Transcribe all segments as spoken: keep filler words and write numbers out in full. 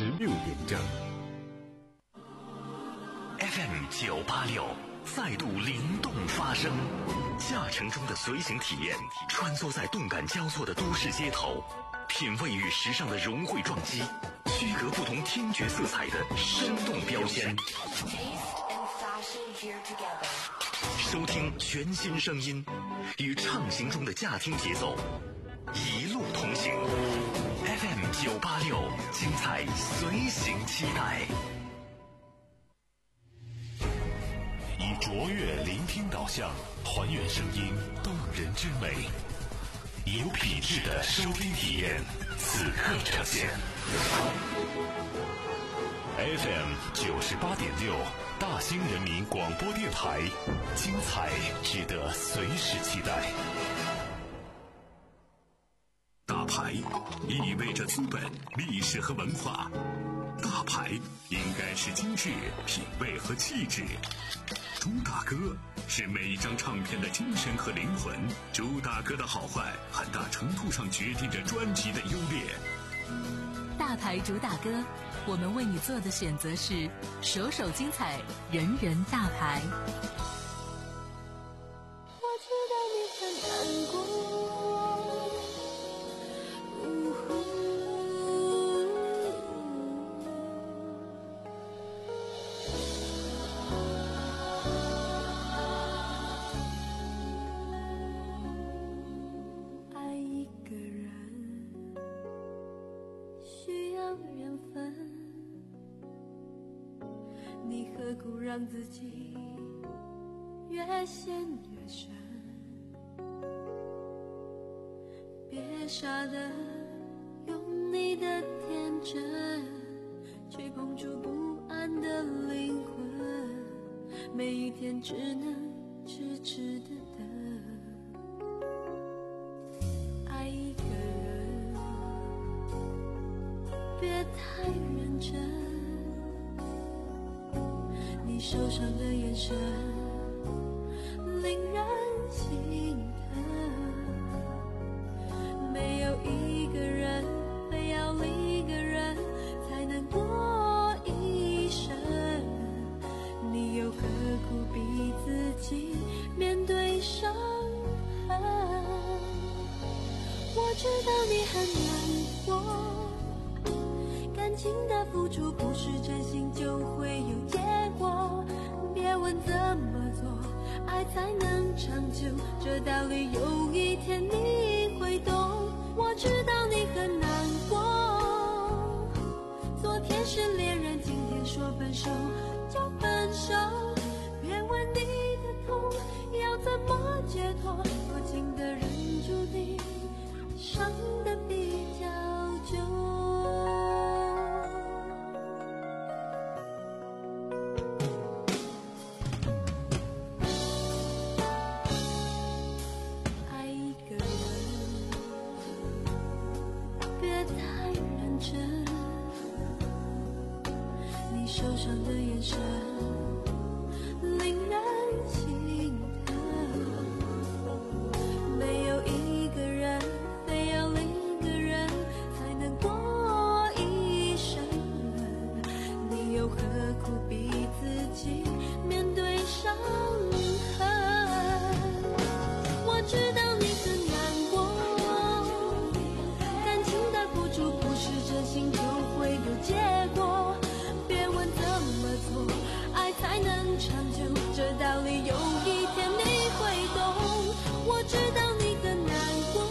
十六点整。 F M 九八六再度灵动发声，驾乘中的随行体验，穿梭在动感交错的都市街头，品味与时尚的融汇撞击，区隔不同听觉色彩的生动标签。收听全新声音，与畅行中的驾听节奏一路同行。F M 九八六，精彩随行期待。以卓越聆听导向，还原声音动人之美，以有品质的收听体验，此刻呈现。F M 九十八点六，大兴人民广播电台，精彩值得随时期待。大牌意味着资本、历史和文化，大牌应该是精致、品味和气质。朱大哥是每一张唱片的精神和灵魂，朱大哥的好坏很大程度上决定着专辑的优劣。 大牌主打歌，我们为你做的选择是首首精彩，人人大牌。 我知道你很难过，爱一个人需要缘分，你何苦让自己越陷越深？别傻的用你的天真去碰触不安的灵魂，每一天只能痴痴的等。爱一个人别太认真，你受伤的眼神令人心疼，没有一个人非要另一个人才能过一生，你又何苦逼自己面对伤痕？我知道你很难过，感情的付出不是真心就会有结果，别问怎么做爱才能长久，这道理有一天你会懂。我知道你很难过，昨天是恋人，今天说分手就分手，别问你的痛要怎么解脱，多情的人注定伤得比较久。受伤的眼神令人心疼，没有一个人非要另一个人才能过一生，你又何苦逼自己面对伤痕？我知道你很难过，感情的付出不是真心就会有结果，别问怎么做爱才能长久，这道理有一天你会懂。我知道你很难过，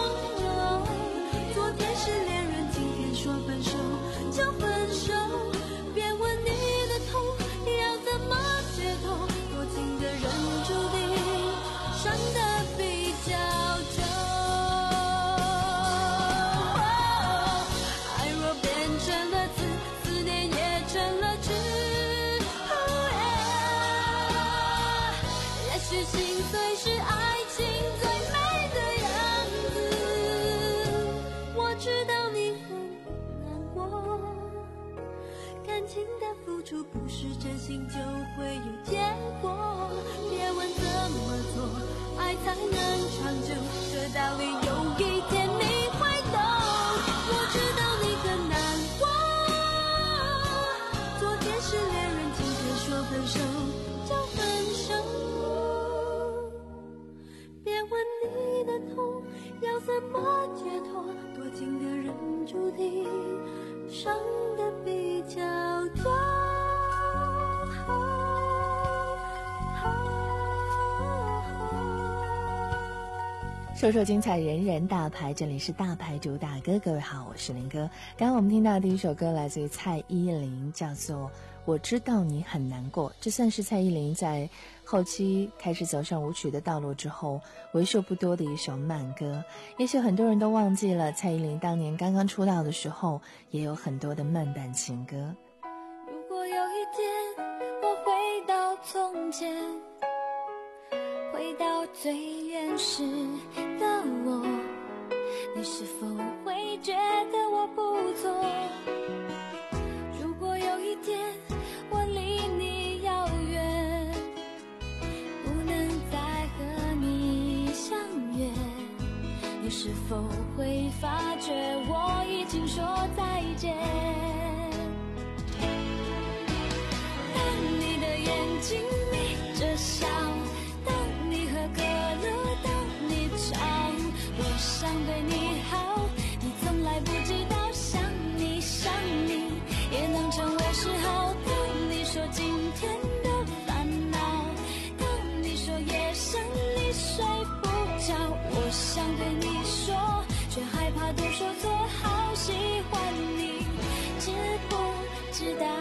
昨天是恋人，今天说分手就分手，别问你的痛要怎么解脱，多情的人注定伤得比较久。爱若变成了刺，思念也成了痴，也许心碎是爱情最美的样子。我知道你很难过，感情的付出不是真心就会有结果，别问怎么做爱才能长久，这道理有一天你会懂。我知道你很难过， 伤的比较多。 说说精彩，人人大牌，这里是大牌主打歌。各位好，我是林哥。刚刚我们听到的第一首歌来自于蔡依林，叫做我知道你很难过。这算是蔡依林在后期开始走上舞曲的道路之后为数不多的一首慢歌。也许很多人都忘记了，蔡依林当年刚刚出道的时候也有很多的慢版情歌。 如果有一天我回到从前，回到最原始的我，你是否会觉得我不错？如果有一天我离你遥远，不能再和你相约，你是否会发觉我已经说再见？当你的眼睛眯着笑，可乐，当你唱，我想对你好，你从来不知道，想你想你也能成为嗜好。当你说今天的烦恼，当你说夜深你睡不着，我想对你说，却害怕都说错，好喜欢你，知不知道？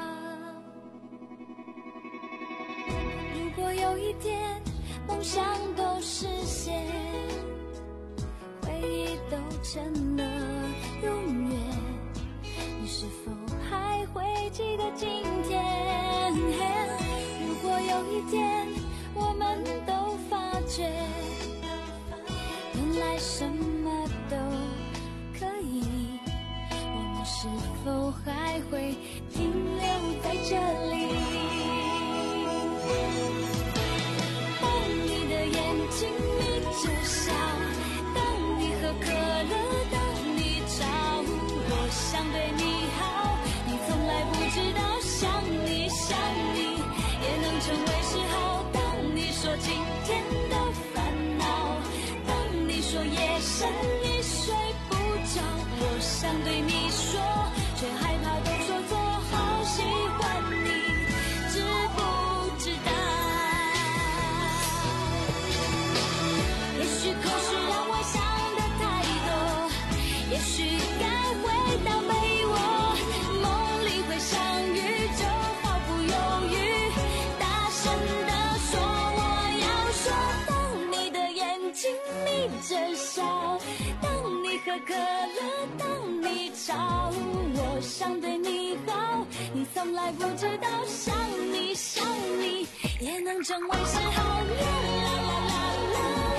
如果有一天梦想都实现，回忆都成了永远，你是否还会记得今天？如果有一天我们都发觉，原来什么都可以，我们是否还会停留在这里？请眯着笑，当你喝可乐，当你吵，我想对你好，你从来不知道，想你想你也能成为嗜好。当你说今天的烦恼，当你说夜深你睡不着，我想对你说，却害怕都说错，好喜欢你，知不知道？也许口是让我想的太多，也许该回到没我，梦里会相遇，就毫不犹豫大声地说我要说。当你的眼睛眯着笑，当你喝可乐，当你吵，我想对你好，你从来不知道，想你想你也能成为嗜好。啦啦啦啦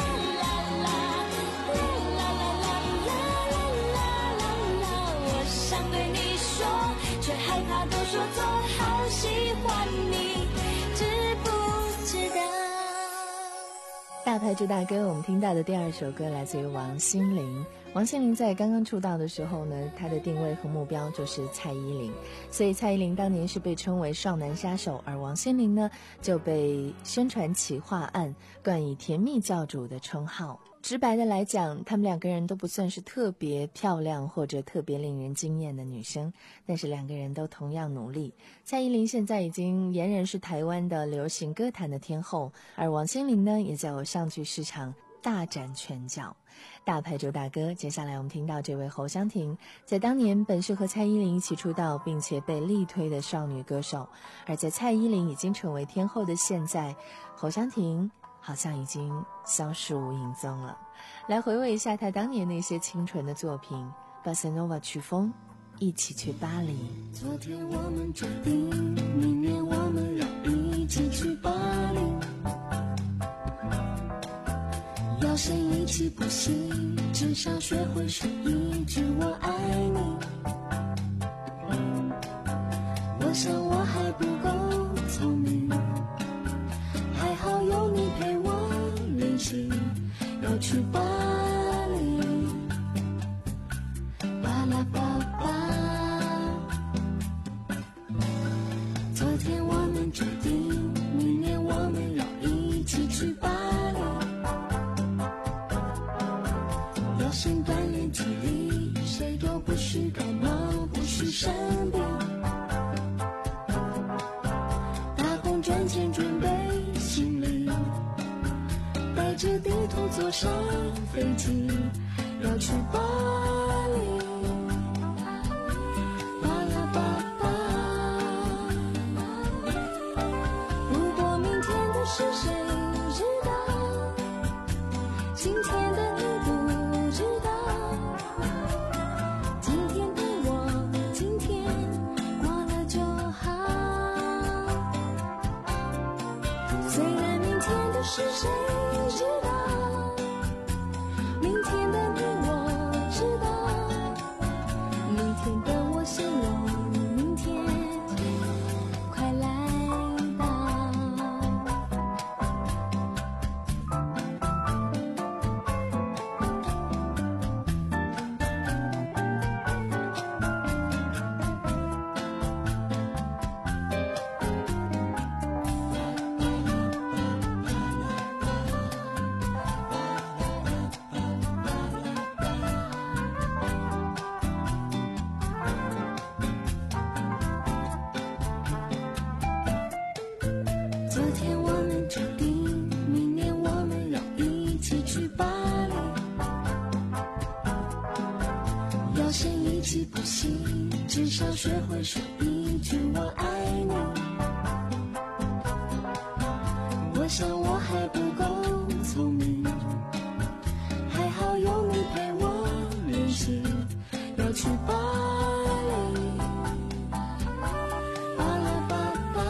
想对你说，却害怕都说错，好喜欢你，知不知道？ 大牌主打歌，我们听到的第二首歌来自于王心凌。王心凌在刚刚出道的时候呢，她的定位和目标就是蔡依林，所以蔡依林当年是被称为少男杀手，而王心凌呢就被宣传企划案冠以甜蜜教主的称号。直白的来讲，他们两个人都不算是特别漂亮或者特别令人惊艳的女生，但是两个人都同样努力。蔡依林现在已经俨然是台湾的流行歌坛的天后，而王心凌呢也在偶像剧市场大展拳脚。大牌主打歌，接下来我们听到这位侯湘婷，在当年本是和蔡依林一起出道并且被力推的少女歌手，而在蔡依林已经成为天后的现在，侯湘婷好像已经消失无影踪了。来回味一下她当年那些清纯的作品，巴塞诺瓦曲风，一起去巴黎。 昨天我们决定，明年我们要一起去巴黎，要谁一起不行，至少学会说一句我爱你。我想我还不够聪明，还好有你陪我练习，要去巴黎，巴拉巴巴。昨天我们决定，明年我们要一起去巴黎，要先锻炼体力，谁都不需是感冒，不是生病。打工赚钱准备行李，带着地图坐上飞机，要去巴黎。巴拉巴巴，如果明天的事谁知道？今天的你不知道。今天的我，今天过了就好。虽然明天的事谁知道？明天的你我知道，明天的我希望明天快来到。昨天我们决定，明年我们要一起去巴黎。要先一起补习，至少学会说一句我爱你。我想我还不够聪明，还好有你陪我练习，要去巴黎。巴拉巴巴，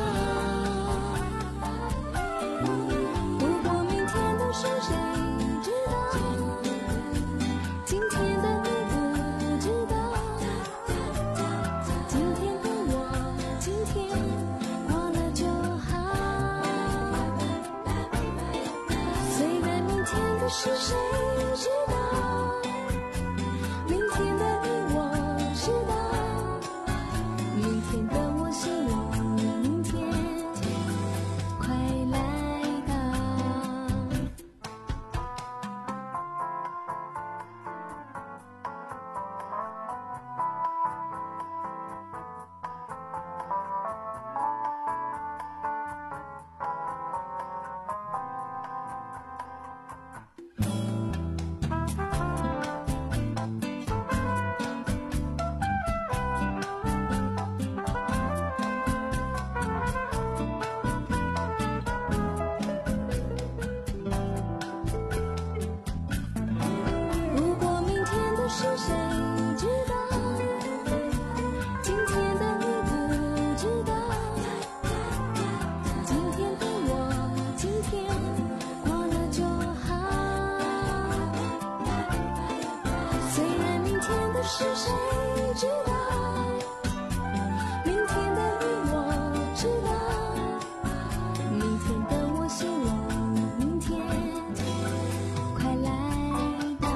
如果明天的事谁知道？今天的你不知道。今天的我，今天过了就好。虽然明天的事谁知道？明天的你我知道，明天的我希望明天快来到。如果明天的事谁知道？今天的你不知道。今天的我，今天过了就好。虽然明天的事谁知道？明天的你我知道，明天的我希望明天快来到。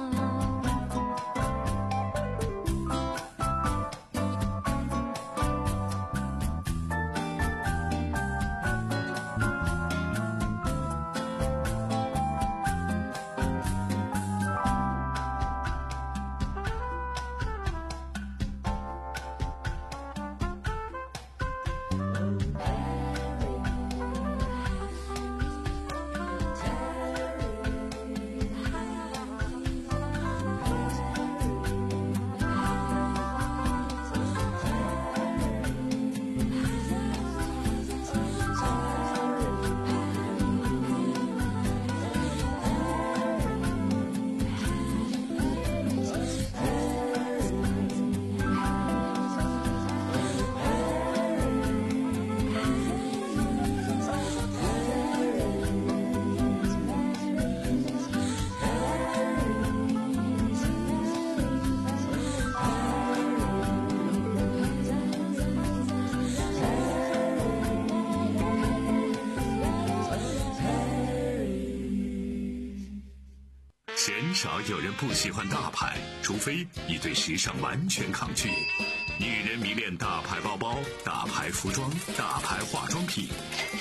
鲜少有人不喜欢大牌，除非你对时尚完全抗拒。女人迷恋大牌包包、大牌服装、大牌化妆品。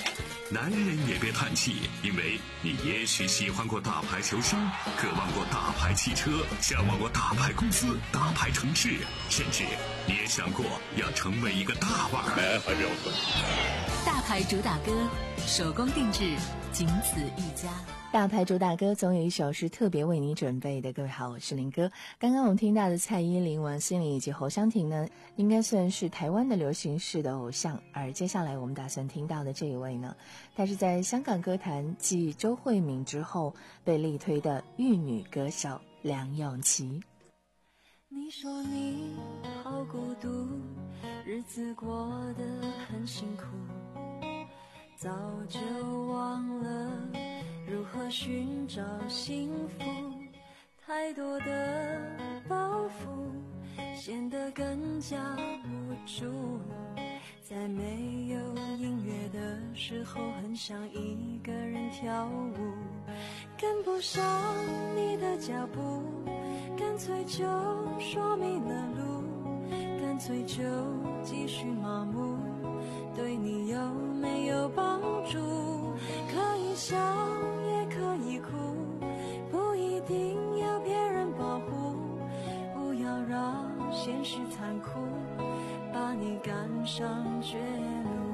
男人也别叹气，因为你也许喜欢过大牌球星，渴望过大牌汽车，向往过大牌公司、大牌城市，甚至你也想过要成为一个大腕儿。 大牌主打歌，手工定制，仅此一家。 大牌主打歌总有一首是特别为你准备的。各位好，我是林哥。刚刚我们听到的蔡依林、王心凌以及侯湘婷呢，应该算是台湾的流行式的偶像。而接下来我们打算听到的这一位呢，她是在香港歌坛继周慧敏之后被力推的玉女歌手梁咏琪。 你说你好孤独，日子过得很辛苦，早就忘了如何寻找幸福，太多的包袱显得更加无助，在没有音乐的时候很想一个人跳舞，跟不上你的脚步，干脆就说迷了路，干脆就继续麻木，对你有没有帮助？可以笑也可以哭，不一定要别人保护，不要让现实残酷把你赶上绝路。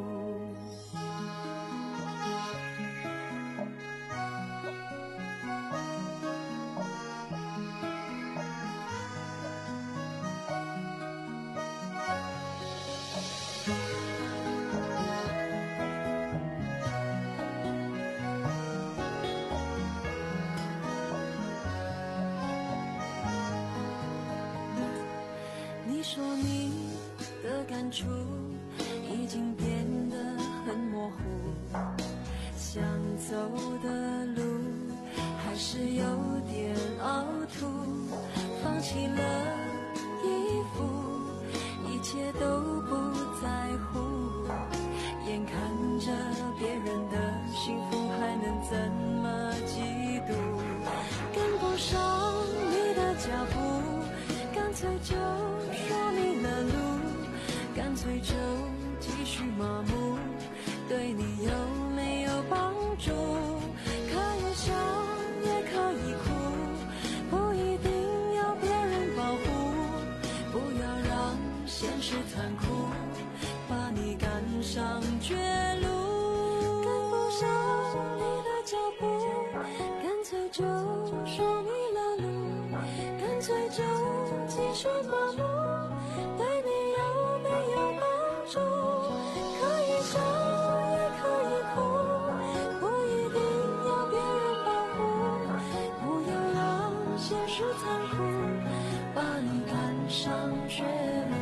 说你的感触已经变得很模糊，想走的路还是有点凹凸，放弃了衣服，一切都不在乎，眼看着别人的幸福还能怎么嫉妒，跟不上你的脚步，干脆就说迷了路，干脆就继续麻木，对你有没有帮助？可以笑也可以哭，不一定要别人保护，不要让现实残酷把你赶上绝路，跟不上你的脚步，干脆就说迷了路，干脆就继续麻木，对你有没有帮助？可以笑也可以哭，不一定要别人保护，不要让现实残酷把你赶上绝路。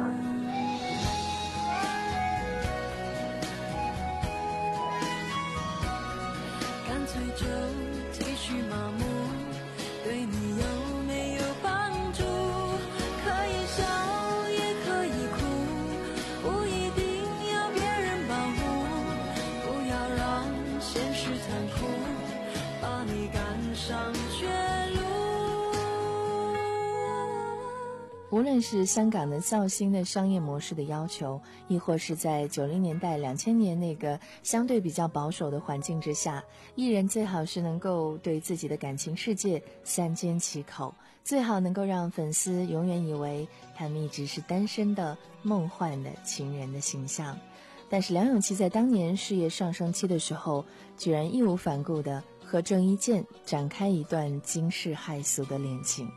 干脆就继续麻木，对你有没有帮助？可以笑也可以哭，不一定要别人保护，不要让现实残酷把你赶上绝路。 无论是香港的造星的商业模式的要求，亦或是在九零年代、两千年那个相对比较保守的环境之下，艺人最好是能够对自己的感情世界三缄其口，最好能够让粉丝永远以为他们一直是单身的梦幻的情人的形象。但是梁咏琪在当年事业上升期的时候，居然义无反顾地和郑伊健展开一段惊世骇俗的恋情。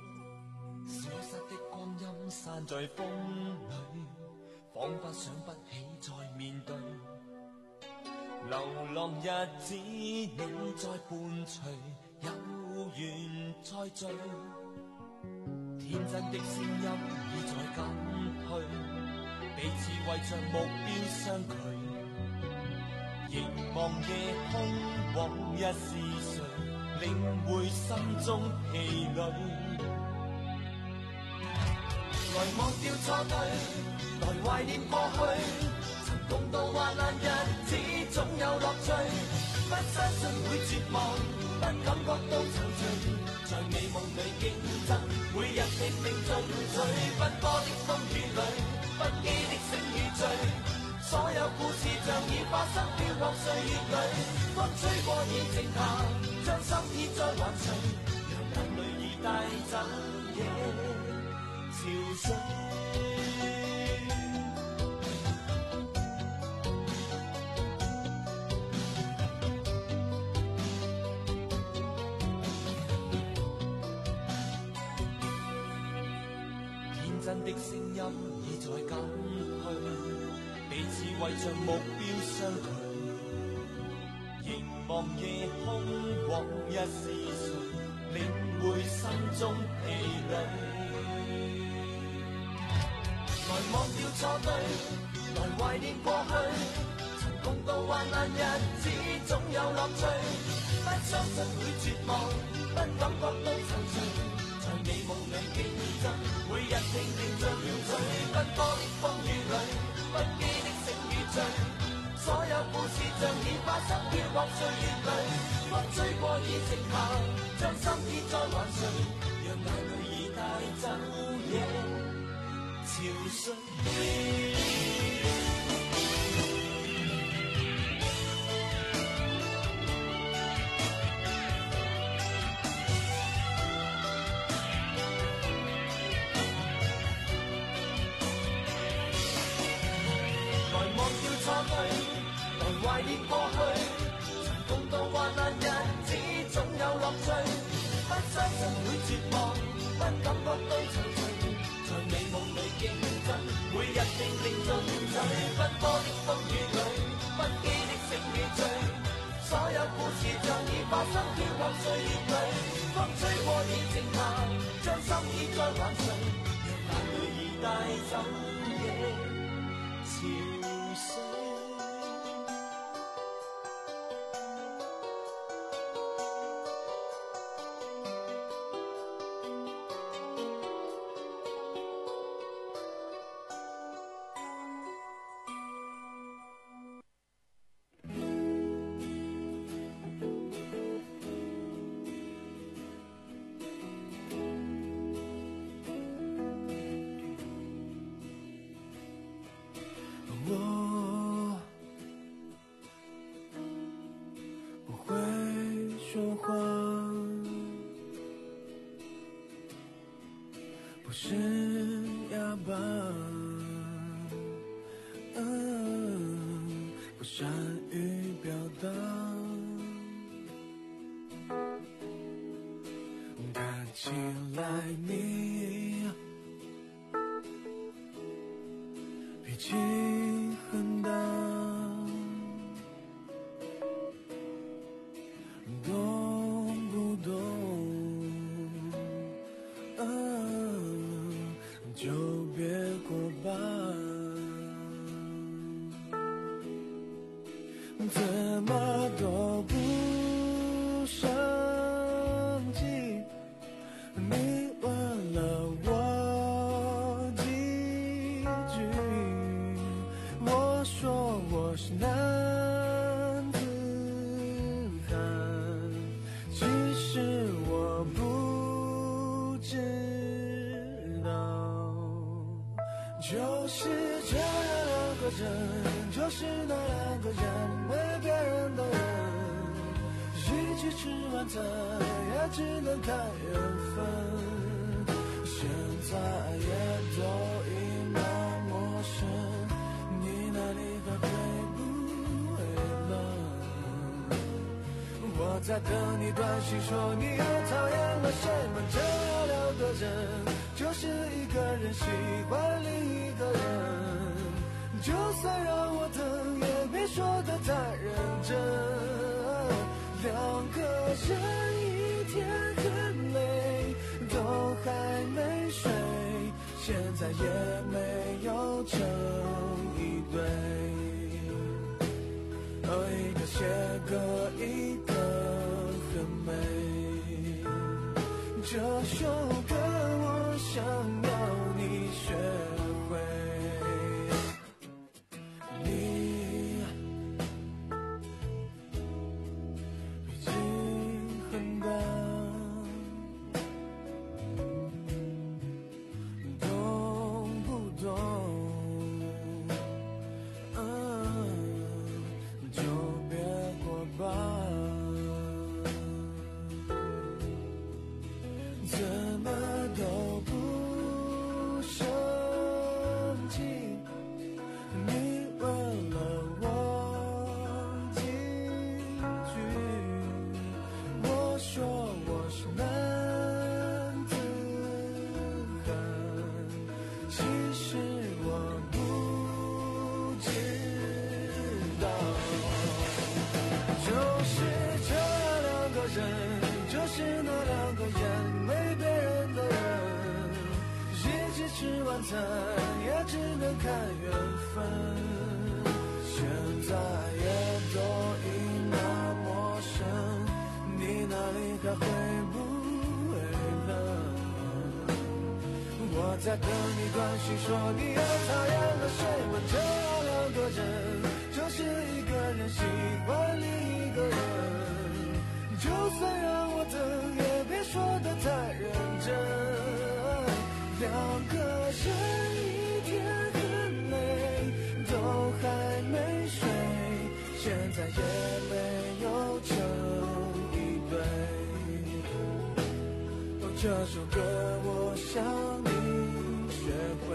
散在風裏，彷彿想不起再面對。流浪日子你在伴隨，有緣再聚。天真的聲音已在減退，彼此為着目標相距。凝望夜空，往日是誰領會心中疲累？來忘掉錯對，來懷念過去，曾共度患難日子總有樂趣，不相信會絕望，不感覺到憔悴，在美夢裏競爭，每日拼命進取，奔波的風雨裏，不羈的醒與醉，所有故事像已化生飄泊歲月裏，風吹過已靜下，將心意再還誰？讓眼淚已帶走夜潮水。天真的聲音已在減退，彼此為着目標相距，凝望夜空往日是誰，領會心中疲累。來忘掉錯對，來懷念過去，曾共度患難日子總有樂趣，不相信會絕望，不感覺到躊躇，在美夢裏競爭，每日拼命像搖嘴，奔波的風雨裏，不羈的醒與醉，所有故事像已發生飄泊歲月裏，風吹過已靜下，將心意再還誰？讓眼淚已帶走夜潮水。懷念過去，曾共度患難日子總有樂趣，不相信會絕望，不感覺到躊躇，在美夢裏競爭，每日拼命進取，奔波的風雨裏，不羈的醒與醉，所有故事像已發生飄泊歲月裏，風吹過已靜下，將心意再還誰？讓眼淚已帶走夜潮水。不是哑巴，嗯，不善于表达，看起来你脾气很大，懂不懂？就别过吧，怎么都不生气，你问了我几句，我说我是男子汉，其实我不知就是这两个人，就是那两个人为别人的人，一起吃晚餐也只能看缘分，现在也都已那么深，你哪里还会不会冷？我在等你短信说你又讨厌了什么，这两个人就是一个人喜欢另一个人，就算让我等也别说得太认真，两个人一天很累，都还没睡，现在也没有成一对，哦，一个写歌一个很美，这首歌我想要你学会，你脾气很大，懂不懂？ 猜，也只能看缘分。现在也都已那陌生，你哪里还会不会了？我在等你短信说你要讨厌了，睡满这两个人，就是一个人喜欢另一个人。就算让我等，也别说得太认真。两个人一天很累，都还没睡，现在也没有成一对。哦，这首歌我想你学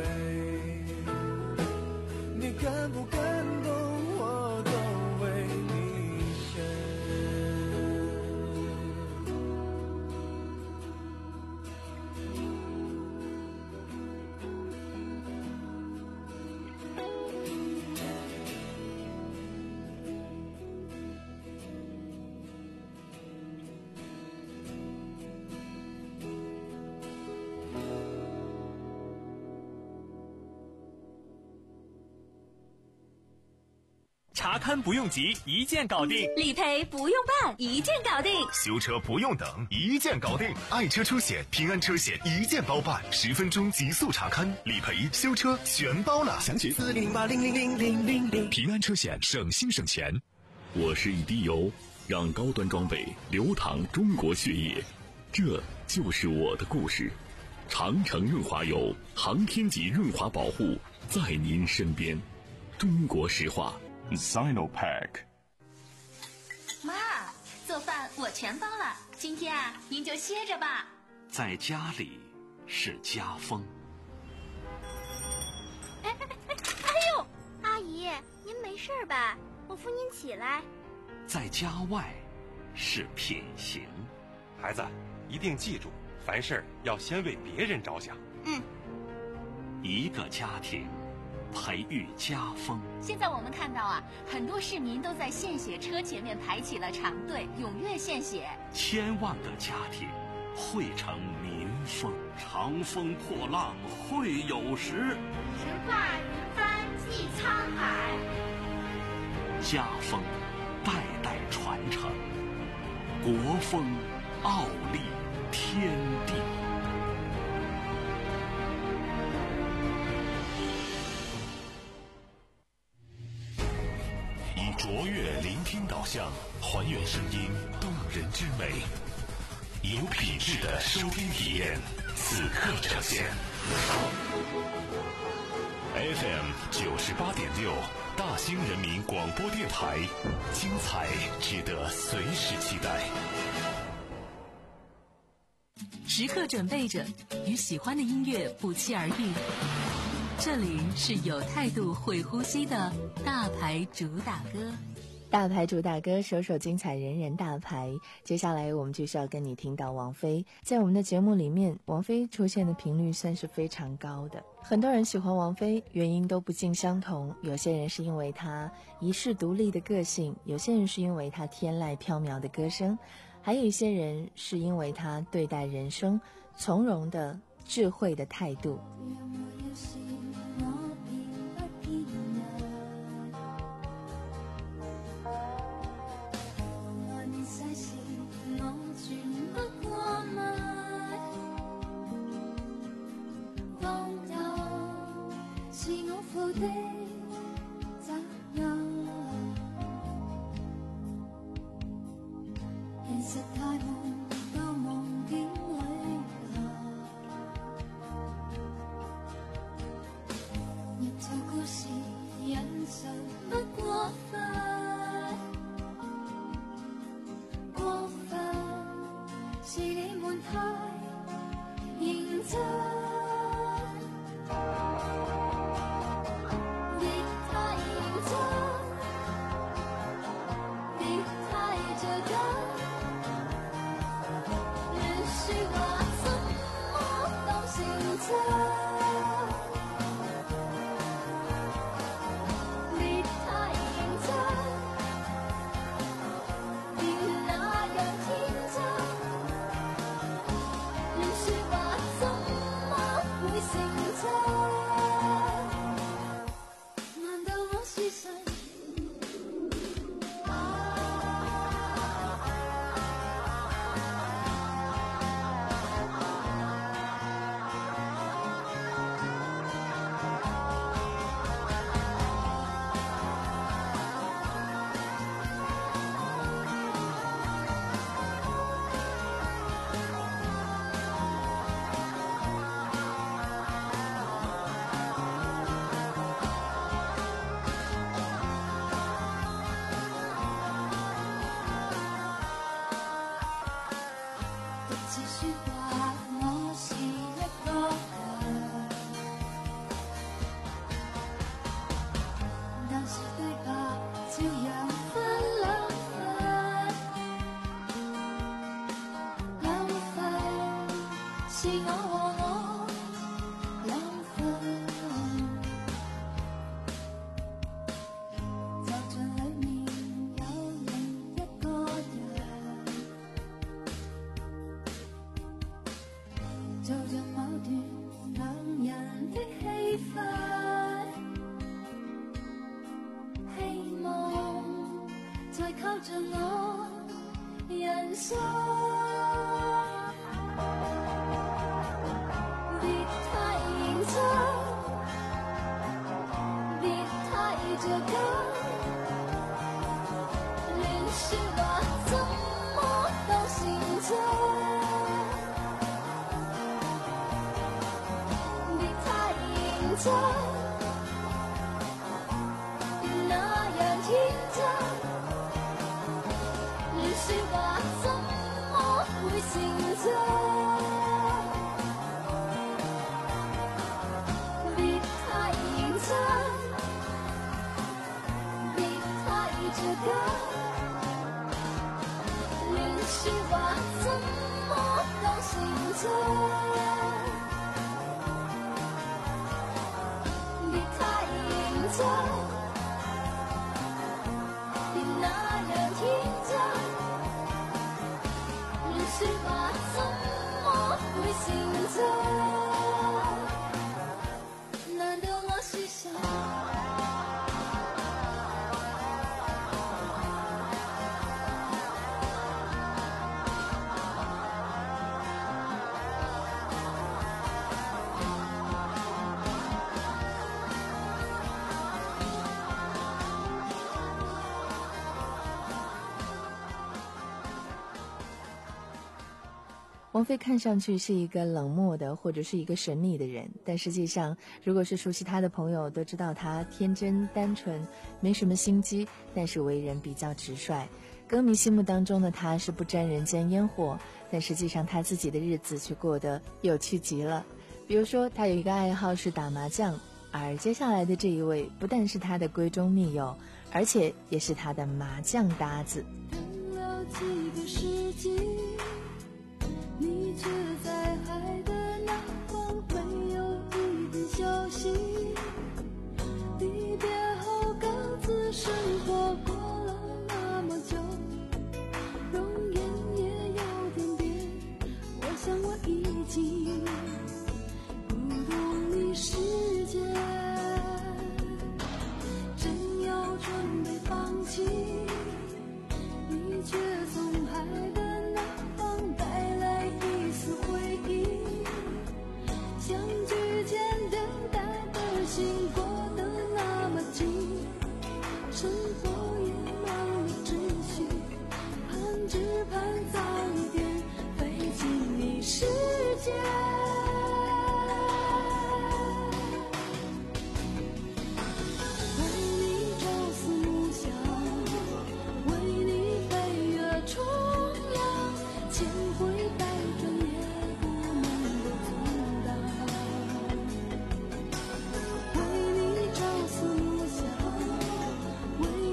会，你感不感动我都为你写。 查勘不用急，一键搞定； 理赔不用办，一键搞定； 修车不用等，一键搞定。爱车出险，平安车险一键包办，十分钟极速查勘、理赔、修车全包了。 详情四零八零零零零零零。 平安车险，省心省钱。我是一滴油，让高端装备流淌中国血液，这就是我的故事。长城润滑油，航天级润滑保护，在您身边。中国石化。Sinopack。 妈，做饭我全包了，今天啊，您就歇着吧。 在家里是家风。 哎哎哎哎呦，阿姨，您没事吧？我扶您起来。 在家外是品行。 孩子，一定记住，凡事要先为别人着想。 嗯。 一个家庭培育家风。 现在我们看到啊，很多市民都在献血车前面排起了长队，踊跃献血。 千万个家庭汇成民风，长风破浪会有时， 直挂云帆济沧海。 家风代代传承，国风傲立天地。 卓越聆听导向，还原声音动人之美，有品质的收听体验，此刻呈现。F M 九十八点六，大兴人民广播电台，精彩值得随时期待。 时刻准备着，与喜欢的音乐不期而遇。这里是有态度会呼吸的大牌主打歌。 大牌主打歌，首首精彩，人人大牌。接下来我们就是要跟你听到王菲。在我们的节目里面，王菲出现的频率算是非常高的。很多人喜欢王菲，原因都不尽相同。有些人是因为她一世独立的个性，有些人是因为她天籁飘渺的歌声，还有一些人是因为她对待人生从容的智慧的态度。 是我和我兩份，就像裡面有另一個人，就像某段兩人的戲份，希望再靠着我人生。这个连说話怎麼都行着，別太認真，那樣天真，連說話怎麼會成真，別太認真。这个连说话怎么都行着，别太认真，别那样天真，连说话怎么会成真？难道我是傻？ 王菲看上去是一个冷漠的或者是一个神秘的人，但实际上如果是熟悉她的朋友都知道她天真单纯，没什么心机，但是为人比较直率。歌迷心目当中的她是不沾人间烟火，但实际上她自己的日子却过得有趣极了。比如说她有一个爱好是打麻将，而接下来的这一位不但是她的闺中密友，而且也是她的麻将搭子。 等了几个世纪，你却在海的那方没有一点消息，离别后各自生活过了那么久，容颜也有点变，我想我已经不懂你世界，正要准备放弃，你却从海的那方带来一丝回忆，相聚前等待的心过得那么近，生活也忘了秩序，盼只盼早一点飞进你世界。为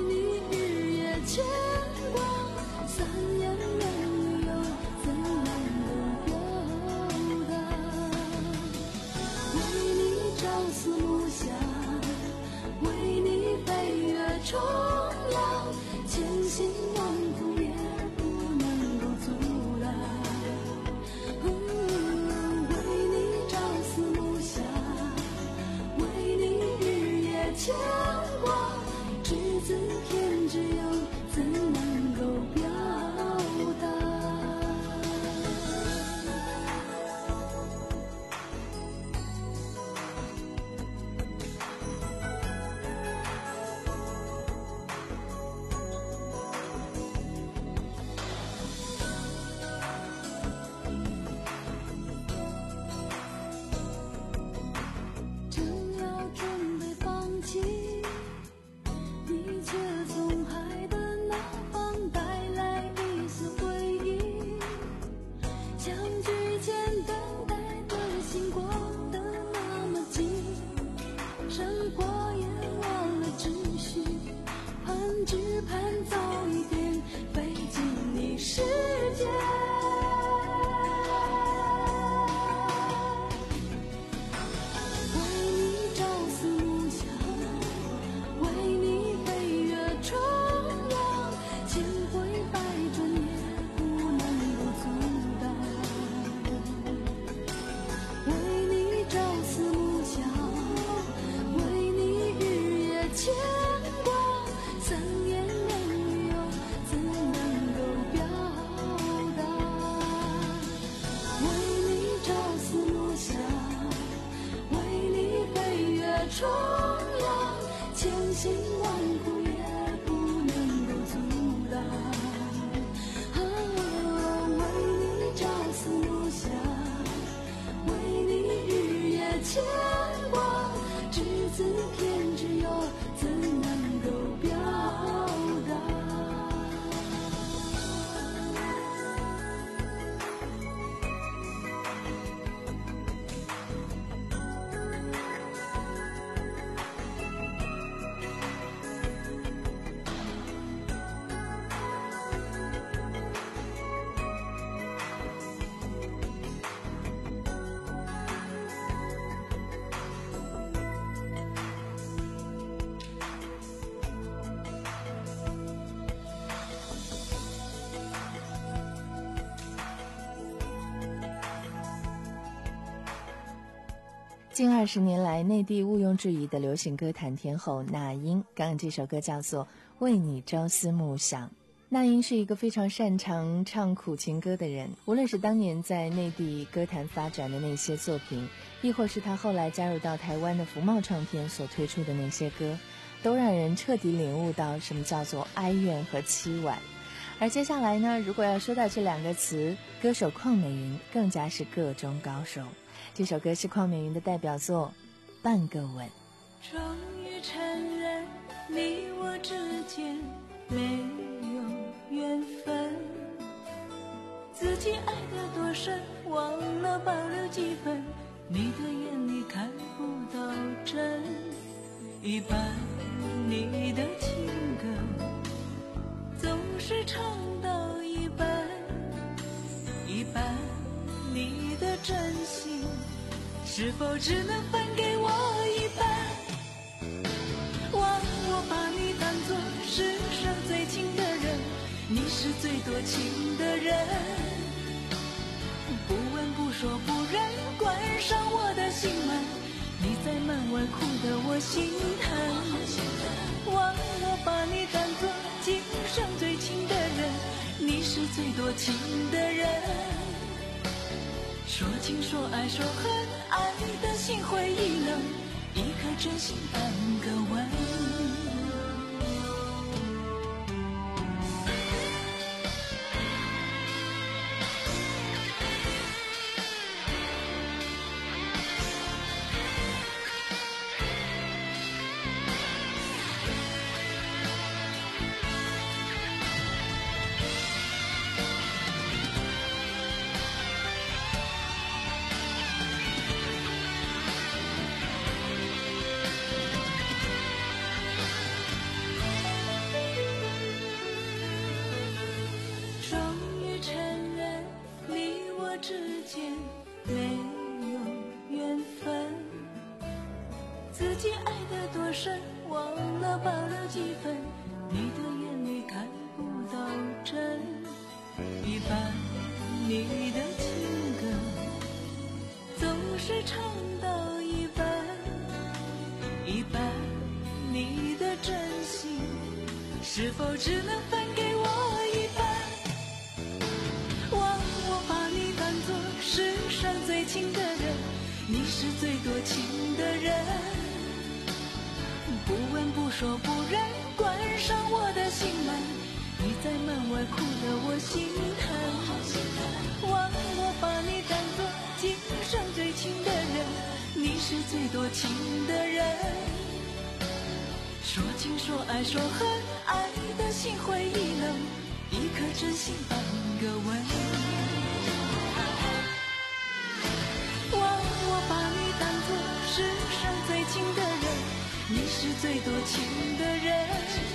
千辛万苦也不能够阻挡。啊，为你朝思暮想，为你日夜牵挂，只字片只有怎能够表达？ 近二十年来，内地毋庸置疑的流行歌坛天后那英，刚刚这首歌叫做《为你朝思暮想》。那英是一个非常擅长唱苦情歌的人，无论是当年在内地歌坛发展的那些作品，亦或是他后来加入到台湾的福茂唱片所推出的那些歌，都让人彻底领悟到什么叫做哀怨和凄婉。而接下来呢，如果要说到这两个词，歌手邝美云更加是个中高手。这首歌是邝美云的代表作《半个吻》。 终于承认你我之间没有缘分，自己爱得多深，忘了保留几分，你的眼里看不到真，一半你的情歌总是唱到一半，一半你的真心是否只能分给我一半？忘我把你当作世上最亲的人，你是最多情的人，不问不说不认，关上我的心门，你在门外哭得我心疼。忘我把你当作今生最亲的人，你是最多情的人，说情说爱说恨，爱的心灰意冷，一颗真心半个吻。是否只能分给我一半？忘我把你当作世上最亲的人，你是最多情的人，不问不说不认，关上我的心门，你在门外哭得我心疼。忘我把你当作今生最亲的人，你是最多情的人，说情说爱说恨，爱的心灰意冷，一颗真心半个吻。忘我把你当作世上最亲的人，你是最多情的人，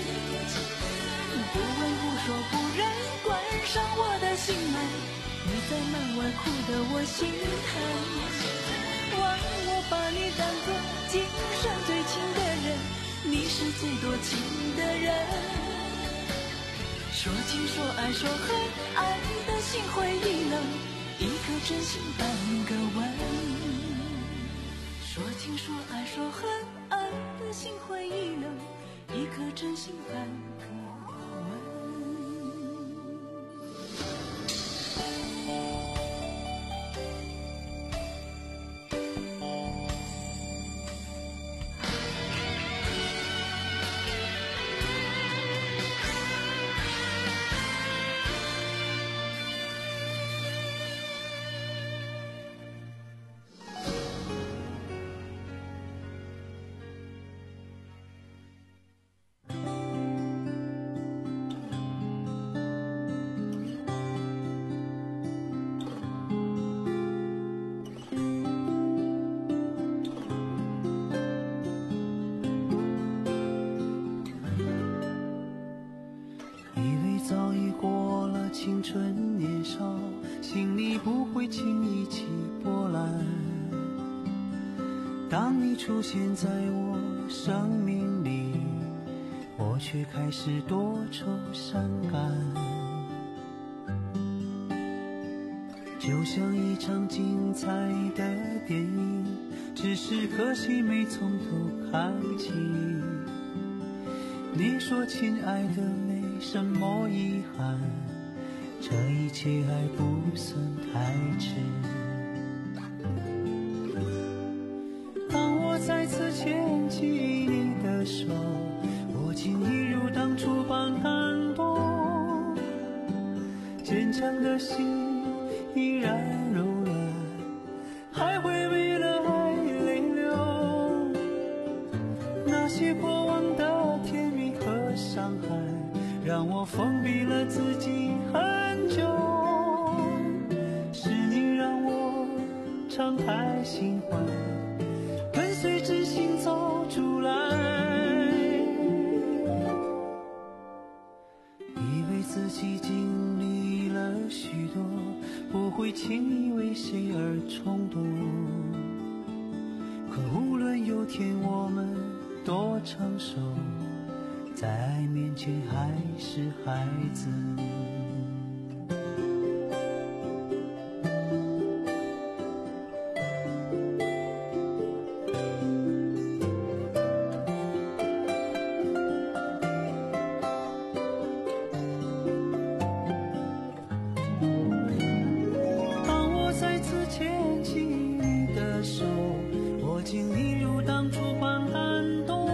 不问不说不认，关上我的心门，你在门外哭得我心疼。忘我把你当作今生最亲的人，你是最多情的人，说情说爱说恨，爱的心灰意冷，一颗真心半个吻。说情说爱说恨，爱的心灰意冷，一颗真心半个吻。 青春年少，心里不会轻易起波澜。当你出现在我生命里，我却开始多愁善感。就像一场精彩的电影，只是可惜没从头看起。你说亲爱的没什么遗憾，这一切还不算太迟。当我再次牵起你的手，我竟一如当初般感动，坚强的心依然柔软，还会为了爱泪流。那些过往的甜蜜和伤害，让我封闭了自己很久。是你让我敞开心怀，跟随真心走出来。以为自己经历了许多，不会轻易为谁而冲动。可无论有天我们多成熟，在爱面前还是孩子。当我再次牵起你的手，我竟一如当初般感动，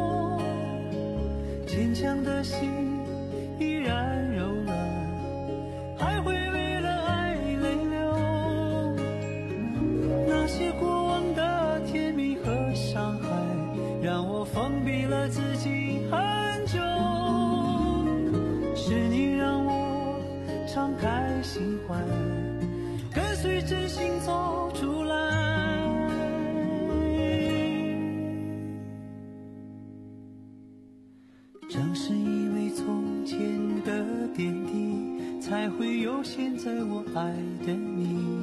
坚强的心依然柔软，还会为了爱泪流。那些过往的甜蜜和伤害，让我封闭了自己很久。是你让我敞开心怀，跟随真心走出来。正是因为从前的点滴，才会有现在我爱的你。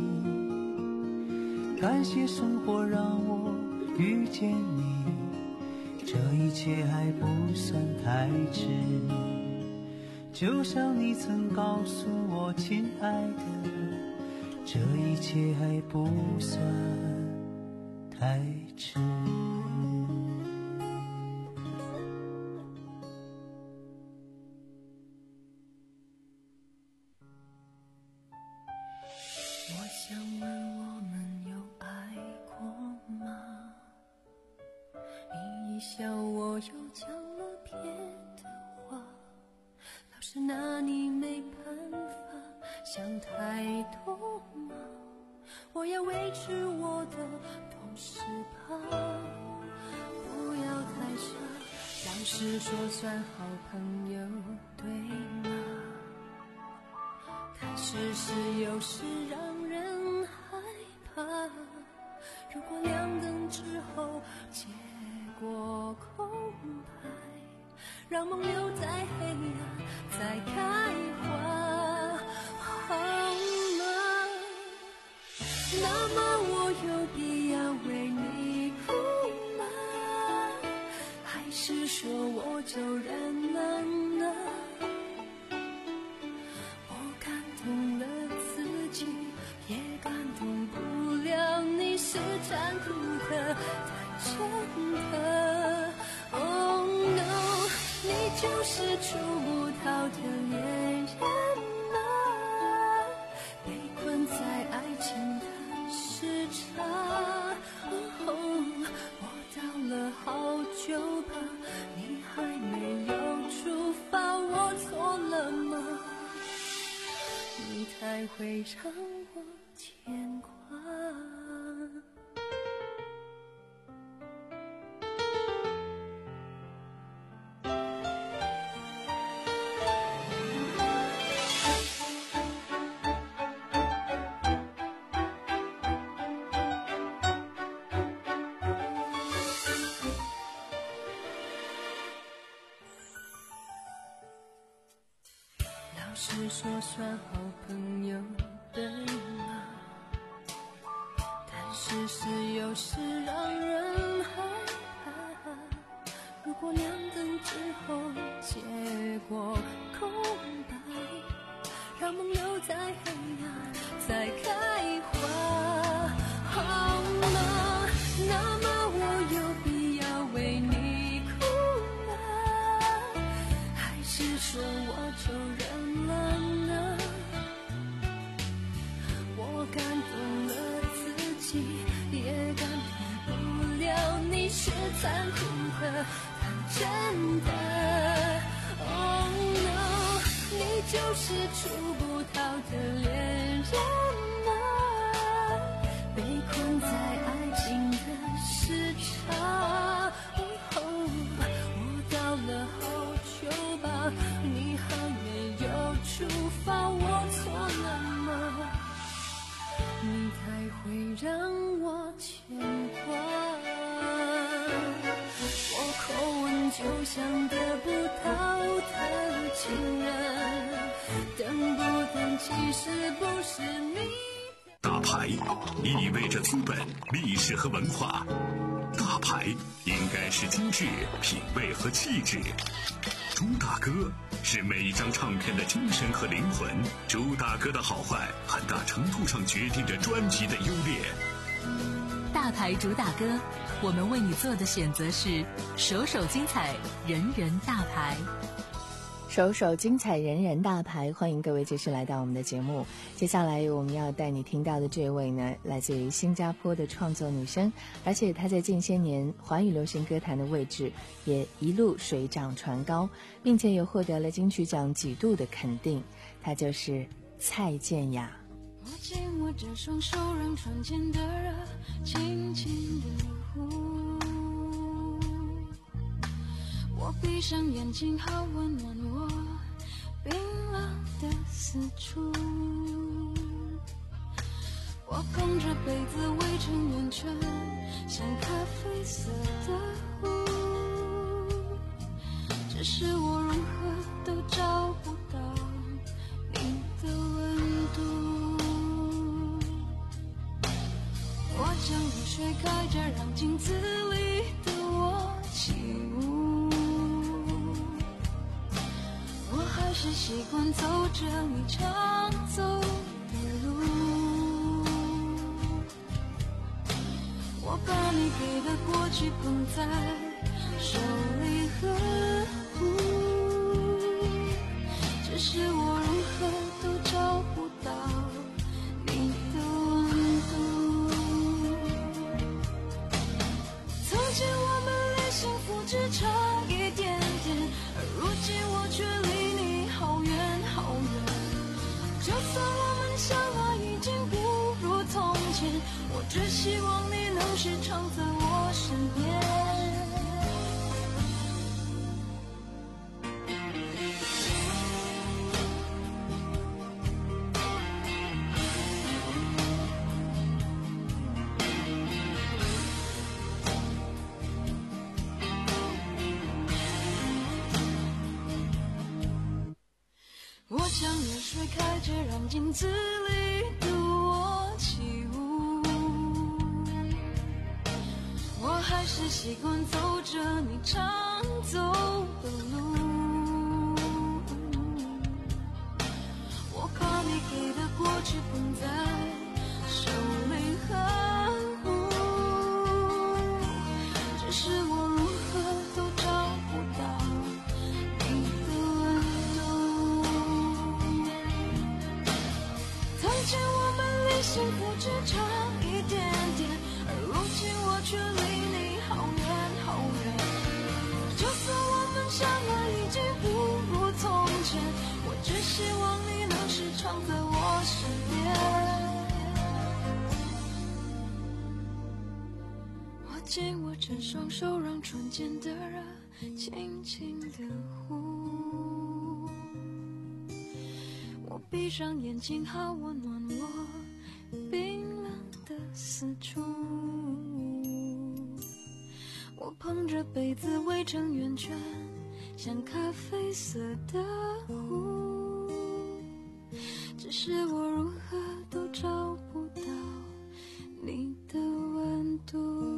感谢生活让我遇见你，这一切还不算太迟。就像你曾告诉我，亲爱的，这一切还不算太迟。 我想问我们有爱过吗？你一笑我又讲了别的话，老是拿你没办法，想太多吗？我要维持我的懂事吧，不要太傻，老实说算好朋友对吗？看事实有时让人害怕，如果亮灯之后结果空白，让梦留在黑暗再开花，好吗？那么我有必要为你哭吗？还是说我就认了呢？我感动了自己，也感动不了你，是残酷的，太真的。Oh no， 你就是触不到的恋人啊，被困在爱情的时差。Oh， 我到了好久吧，你还没有出发，我错了吗？你才会让我牵挂。老是说算好朋友对吗？但事实有时让人害怕，如果亮灯之后结果空白，让梦留在黑暗再开花，好吗？那么我有必要为你哭吗？还是说我就认了呢？我感动了自己，也感动不了你是残酷和真的。 Oh no， 你就是出不逃的恋人吗？被困在爱情的时差。Oh， 我到了好久吧，你还没有出发，我错了吗？你才会让我牵挂。我口吻就像得不到的情人，等不等其实不是你。 大牌意味着资本、历史和文化，大牌应该是精致、品味和气质。朱大哥是每一张唱片的精神和灵魂，朱大哥的好坏很大程度上决定着专辑的优劣。 大牌主打歌，我们为你做的选择是首首精彩，人人大牌。 首首精彩，人人大牌，欢迎各位继续来到我们的节目。接下来我们要带你听到的这位呢，来自于新加坡的创作女生，而且她在近些年华语流行歌坛的位置也一路水涨船高，并且也获得了金曲奖几度的肯定。她就是蔡健雅。 握紧我这双手，让窗前的热轻轻地呼。我闭上眼睛，好温暖我冰冷的四处。我捧着杯子围成圆圈，像咖啡色的湖。只是我如何都找不到你的温度。我将热水开着，让镜子里的我起舞。我还是习惯走着你常走的路。我把你给的过去捧在手里呵护，只是我如何都找不到你的温度。从前我们离幸福只差一点点，而如今我却离你好远好远。就算我们相爱已经不如从前，我只希望你能时常在我身边。我将热水开着，让镜子里的我起舞。我还是习惯走着你常走的路。我把你给的过去捧在手里呵护，只是我如何都找不到你的温度。从前我们离幸福只差一点点，而如今我却离你好远好远。就算我们相爱已经不如从前，我只希望你能时常在我身边。握紧我这双手，让窗前的热轻轻地呼。我闭上眼睛，好温暖我冰冷的四处。我捧着杯子围成圆圈，像咖啡色的湖。 是我如何都找不到你的温度，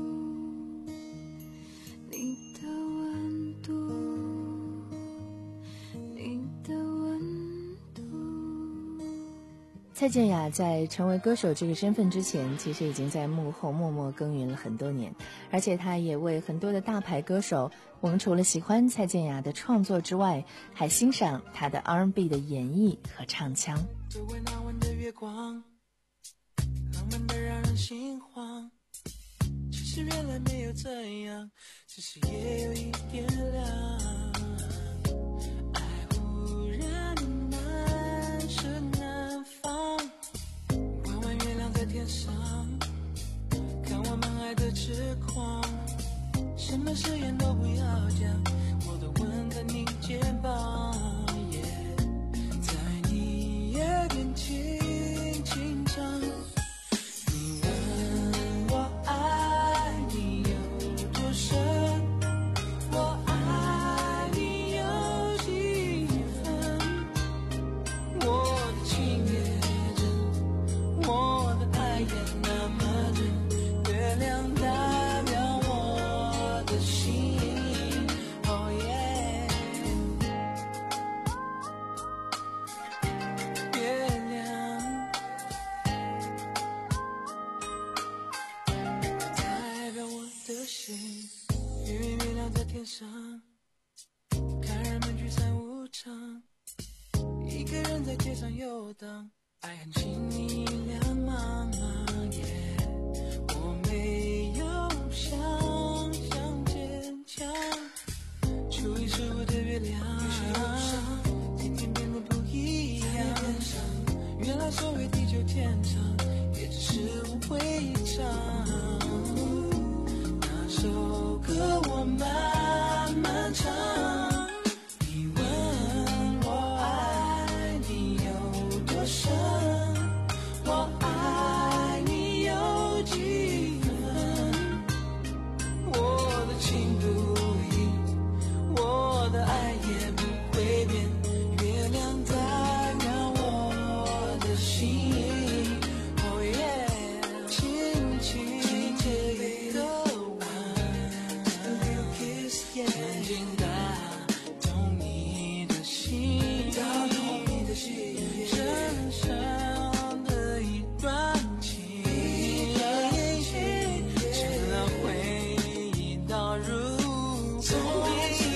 你的温度，你的温度。 蔡健雅在成为歌手这个身份之前，其实已经在幕后默默耕耘了很多年，而且她也为很多的大牌歌手，我们除了喜欢蔡健雅的创作之外，还欣赏她的 R and B 的演绎和唱腔。 周围那晚的月光，浪漫的让人心慌，其实原来没有这样，只是也有一点凉。爱忽然难舍难放，弯弯月亮在天上，看我们爱的痴狂，什么誓言都不要讲，我都吻在你肩膀，在你耳边轻轻唱。你问我爱你有多深，我爱你有几分，我的情也真，我的爱也那么真，月亮代表我的心。Oh yeah， 月亮代表我的心，圆圆月亮在天上，看人们聚散无常，一个人在街上游荡，爱很轻易两茫茫耶，我没有想象坚强，初一十五的月亮，天天变得不一样，原来所谓地久天长，也只是误会一场。那首歌我慢慢唱，你问我爱你有多深，我爱你有几分，我的情不移，我的爱也不会变，月亮代表我的心。Oh yeah， 轻轻的一个吻 ，a little kiss， 渐渐打动你的心，打动你的心，深深的一段情，直到回忆倒入从第。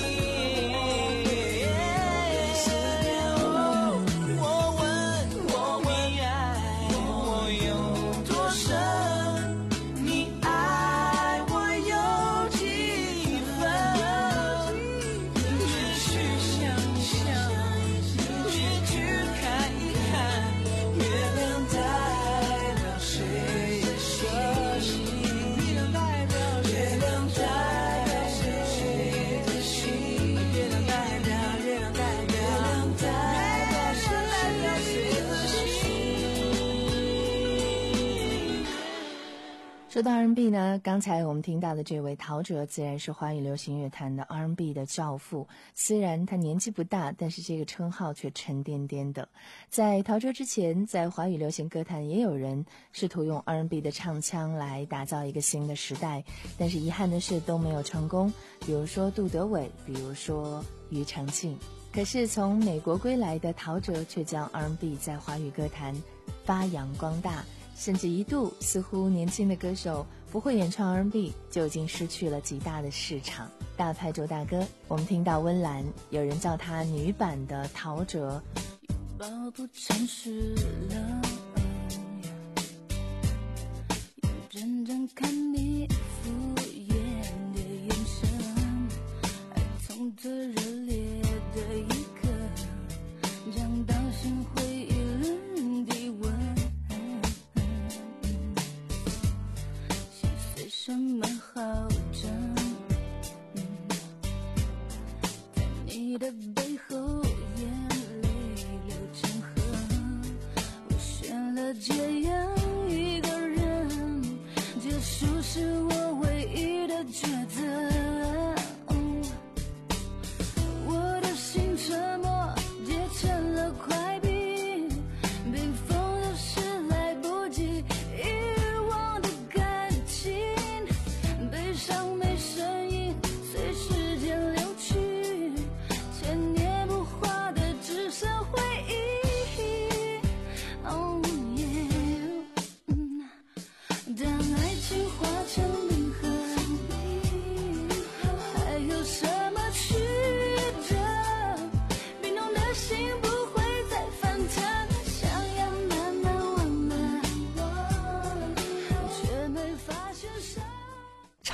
我问我你爱我有多深，你爱我有几分，只需想想，只去看一看，月亮代表谁的心，月亮代表月亮代表谁的心，月亮代表月亮代表月亮代表谁的心。 说到 R and B 呢，刚才我们听到的这位陶喆自然是华语流行乐坛的 R and B 的教父，虽然他年纪不大，但是这个称号却沉甸甸的。在陶喆之前，在华语流行歌坛也有人试图用 R and B 的唱腔来打造一个新的时代，但是遗憾的是都没有成功，比如说杜德伟，比如说庾澄庆。可是从美国归来的陶喆却将 R and B 在华语歌坛发扬光大，甚至一度似乎年轻的歌手不会演唱 R and B 就已经失去了极大的市场。大牌周大哥，我们听到温岚，有人叫她女版的陶喆。 抱不诚实了，眼睁睁看你敷衍的眼神，爱从最热烈的一刻降到心灰意冷的温，心碎什么好争，在你的背后眼泪流成河，我选了这样一个人，结束是我唯一的抉择。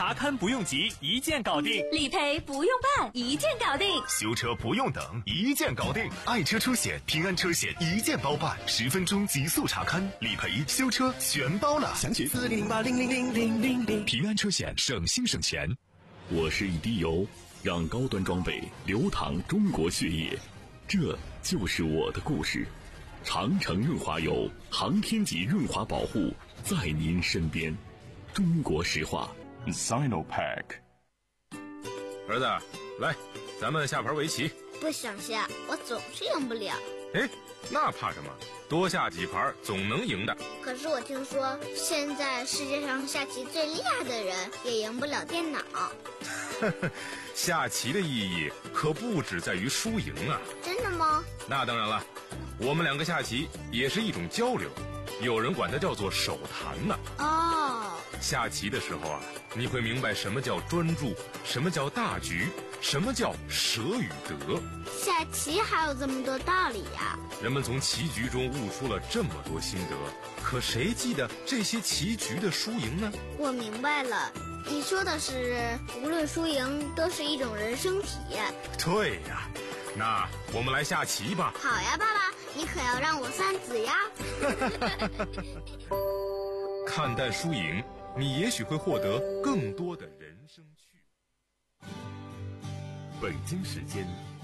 查看不用急，一键搞定； 理赔不用办，一键搞定； 修车不用等，一键搞定。爱车车险、平安车险一键包办，十分钟极速查看、理赔、修车全包了。详询四零零八零零零零零零。平安车险，省心省钱。 我是一滴油，让高端装备流淌中国血液，这就是我的故事。长城润滑油，航天级润滑保护，在您身边。中国石化 Sinopack。 儿子，来，咱们下盘围棋。 不想下，我总是赢不了。 哎，那怕什么？多下几盘总能赢的。 可是我听说，现在世界上下棋最厉害的人也赢不了电脑。 下棋的意义可不只在于输赢啊。 真的吗？ 那当然了，我们两个下棋也是一种交流，有人管它叫做手谈呢。 哦， 下棋的时候啊，你会明白什么叫专注，什么叫大局，什么叫舍与得。 下棋还有这么多道理呀！ 人们从棋局中悟出了这么多心得，可谁记得这些棋局的输赢呢？ 我明白了，你说的是无论输赢都是一种人生体验。 对呀，那我们来下棋吧。 好呀，爸爸，你可要让我三子呀。 看淡输赢，你也许会获得更多的人生趣。 北京时间